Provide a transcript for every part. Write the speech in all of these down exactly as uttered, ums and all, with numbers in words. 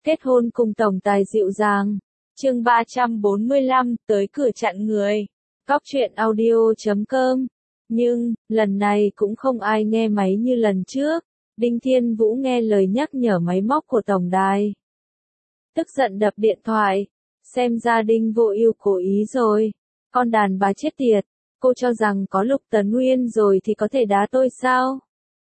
Kết hôn cùng tổng tài dịu dàng. Chương ba trăm bốn mươi lăm, tới cửa chặn người. Góc truyện audio chấm com. Nhưng, lần này cũng không ai nghe máy như lần trước. Đinh Thiên Vũ nghe lời nhắc nhở máy móc của tổng đài. Tức giận đập điện thoại. Xem ra Đinh Vô Ưu cố ý rồi. Con đàn bà chết tiệt. Cô cho rằng có Lục Tấn Nguyên rồi thì có thể đá tôi sao?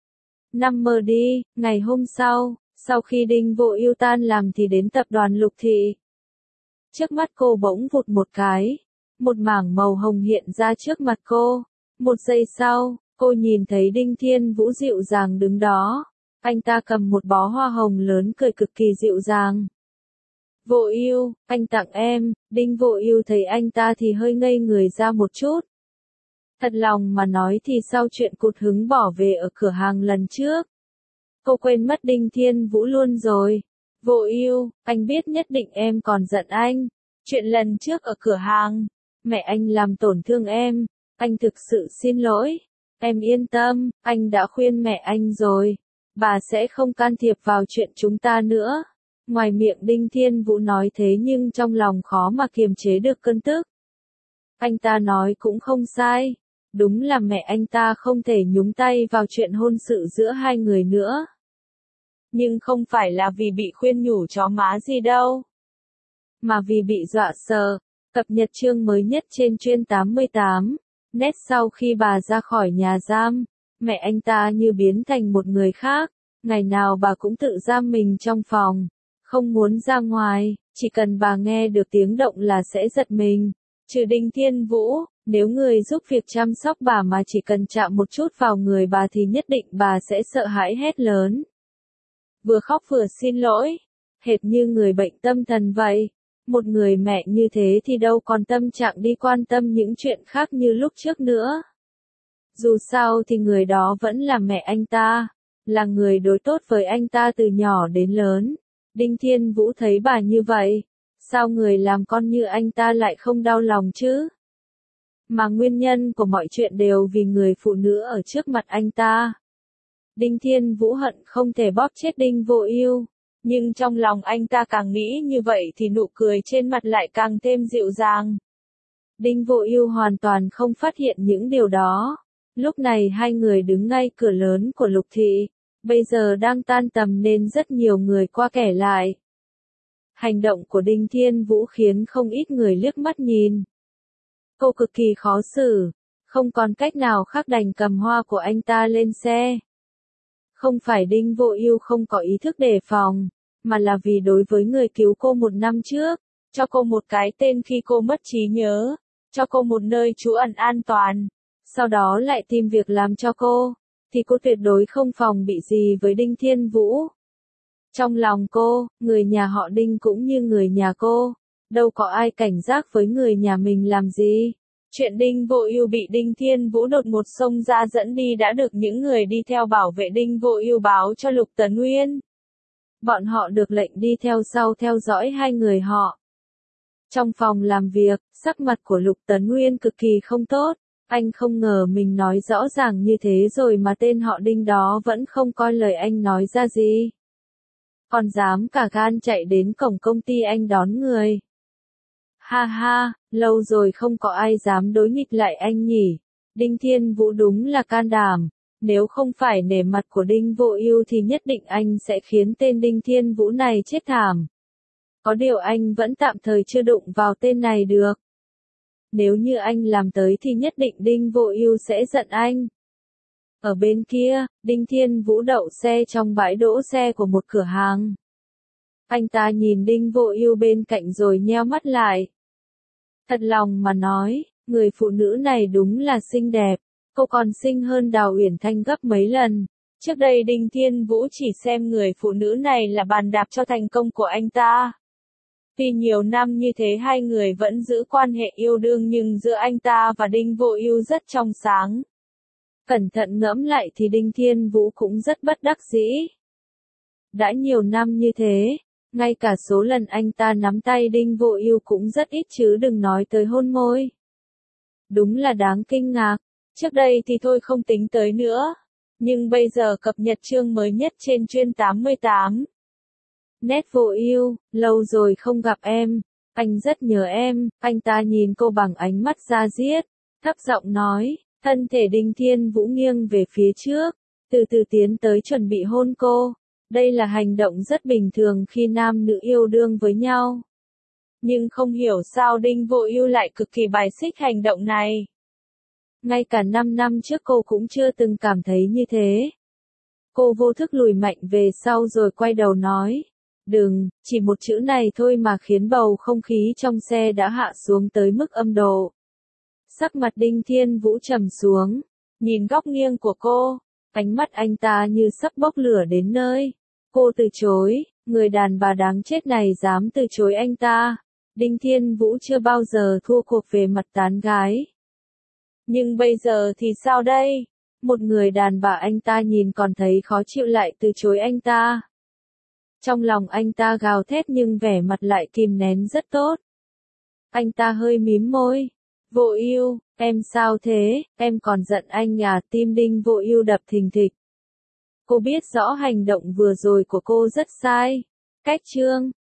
Nằm mơ đi. Ngày hôm sau, sau khi Đinh Vô Ưu tan làm thì đến tập đoàn Lục Thị. Trước mắt cô bỗng vụt một cái. Một mảng màu hồng hiện ra trước mặt cô. Một giây sau, cô nhìn thấy Đinh Thiên Vũ dịu dàng đứng đó. Anh ta cầm một bó hoa hồng lớn cười cực kỳ dịu dàng. Vô Ưu, anh tặng em. Đinh Vô Ưu thấy anh ta thì hơi ngây người ra một chút. Thật lòng mà nói thì sau chuyện cụt hứng bỏ về ở cửa hàng lần trước, cô quên mất Đinh Thiên Vũ luôn rồi. Vô Ưu, anh biết nhất định em còn giận anh. Chuyện lần trước ở cửa hàng, mẹ anh làm tổn thương em. Anh thực sự xin lỗi. Em yên tâm, anh đã khuyên mẹ anh rồi. Bà sẽ không can thiệp vào chuyện chúng ta nữa. Ngoài miệng Đinh Thiên Vũ nói thế nhưng trong lòng khó mà kiềm chế được cơn tức. Anh ta nói cũng không sai. Đúng là mẹ anh ta không thể nhúng tay vào chuyện hôn sự giữa hai người nữa. Nhưng không phải là vì bị khuyên nhủ chó má gì đâu. Mà vì bị dọa sợ. Cập nhật chương mới nhất trên chuyên tám mươi tám. Nét sau khi bà ra khỏi nhà giam, mẹ anh ta như biến thành một người khác. Ngày nào bà cũng tự giam mình trong phòng. Không muốn ra ngoài, chỉ cần bà nghe được tiếng động là sẽ giật mình. Trừ Đinh Thiên Vũ, nếu người giúp việc chăm sóc bà mà chỉ cần chạm một chút vào người bà thì nhất định bà sẽ sợ hãi hét lớn. Vừa khóc vừa xin lỗi, hệt như người bệnh tâm thần vậy. Một người mẹ như thế thì đâu còn tâm trạng đi quan tâm những chuyện khác như lúc trước nữa. Dù sao thì người đó vẫn là mẹ anh ta, là người đối tốt với anh ta từ nhỏ đến lớn. Đinh Thiên Vũ thấy bà như vậy, sao người làm con như anh ta lại không đau lòng chứ? Mà nguyên nhân của mọi chuyện đều vì người phụ nữ ở trước mặt anh ta. Đinh Thiên Vũ hận không thể bóp chết Đinh Vô Ưu, nhưng trong lòng anh ta càng nghĩ như vậy thì nụ cười trên mặt lại càng thêm dịu dàng. Đinh Vô Ưu hoàn toàn không phát hiện những điều đó. Lúc này hai người đứng ngay cửa lớn của Lục Thị, bây giờ đang tan tầm nên rất nhiều người qua kẻ lại. Hành động của Đinh Thiên Vũ khiến không ít người liếc mắt nhìn. Cô cực kỳ khó xử, không còn cách nào khác đành cầm hoa của anh ta lên xe. Không phải Đinh Vô Ưu không có ý thức đề phòng, mà là vì đối với người cứu cô một năm trước, cho cô một cái tên khi cô mất trí nhớ, cho cô một nơi trú ẩn an toàn, sau đó lại tìm việc làm cho cô, thì cô tuyệt đối không phòng bị gì với Đinh Thiên Vũ. Trong lòng cô, người nhà họ Đinh cũng như người nhà cô, đâu có ai cảnh giác với người nhà mình làm gì. Chuyện Đinh Vô Ưu bị Đinh Thiên Vũ đột ngột xông ra dẫn đi đã được những người đi theo bảo vệ Đinh Vô Ưu báo cho Lục Tấn Nguyên. Bọn họ được lệnh đi theo sau theo dõi hai người họ. Trong phòng làm việc, sắc mặt của Lục Tấn Nguyên cực kỳ không tốt. Anh không ngờ mình nói rõ ràng như thế rồi mà tên họ Đinh đó vẫn không coi lời anh nói ra gì. Còn dám cả gan chạy đến cổng công ty anh đón người. Ha ha, lâu rồi không có ai dám đối nghịch lại anh nhỉ. Đinh Thiên Vũ đúng là can đảm. Nếu không phải nể mặt của Đinh Vô Ưu thì nhất định anh sẽ khiến tên Đinh Thiên Vũ này chết thảm. Có điều anh vẫn tạm thời chưa đụng vào tên này được. Nếu như anh làm tới thì nhất định Đinh Vô Ưu sẽ giận anh. Ở bên kia, Đinh Thiên Vũ đậu xe trong bãi đỗ xe của một cửa hàng. Anh ta nhìn Đinh Vô Ưu bên cạnh rồi nheo mắt lại. Thật lòng mà nói, người phụ nữ này đúng là xinh đẹp. Cô còn xinh hơn Đào Uyển Thanh gấp mấy lần. Trước đây Đinh Thiên Vũ chỉ xem người phụ nữ này là bàn đạp cho thành công của anh ta. Tuy nhiều năm như thế hai người vẫn giữ quan hệ yêu đương nhưng giữa anh ta và Đinh Vô Ưu rất trong sáng. Cẩn thận ngẫm lại thì Đinh Thiên Vũ cũng rất bất đắc dĩ. Đã nhiều năm như thế, ngay cả số lần anh ta nắm tay Đinh Vô Ưu cũng rất ít chứ đừng nói tới hôn môi. Đúng là đáng kinh ngạc. Trước đây thì thôi không tính tới nữa. Nhưng bây giờ cập nhật chương mới nhất trên chuyên tám mươi tám. Nét vô ưu, lâu rồi không gặp em, anh rất nhớ em, anh ta nhìn cô bằng ánh mắt da diết, thấp giọng nói, thân thể Đinh Thiên Vũ nghiêng về phía trước, từ từ tiến tới chuẩn bị hôn cô. Đây là hành động rất bình thường khi nam nữ yêu đương với nhau. Nhưng không hiểu sao Đinh Vô Ưu lại cực kỳ bài xích hành động này. Ngay cả năm năm trước cô cũng chưa từng cảm thấy như thế. Cô vô thức lùi mạnh về sau rồi quay đầu nói, đừng, chỉ một chữ này thôi mà khiến bầu không khí trong xe đã hạ xuống tới mức âm độ. Sắc mặt Đinh Thiên Vũ trầm xuống, nhìn góc nghiêng của cô, ánh mắt anh ta như sắp bốc lửa đến nơi. Cô từ chối, người đàn bà đáng chết này dám từ chối anh ta. Đinh Thiên Vũ chưa bao giờ thua cuộc về mặt tán gái. Nhưng bây giờ thì sao đây? Một người đàn bà anh ta nhìn còn thấy khó chịu lại từ chối anh ta. Trong lòng anh ta gào thét nhưng vẻ mặt lại kìm nén rất tốt. Anh ta hơi mím môi. Vô Ưu, em sao thế, em còn giận anh à? Tim Đinh Vô Ưu đập thình thịch. Cô biết rõ hành động vừa rồi của cô rất sai. Cách chương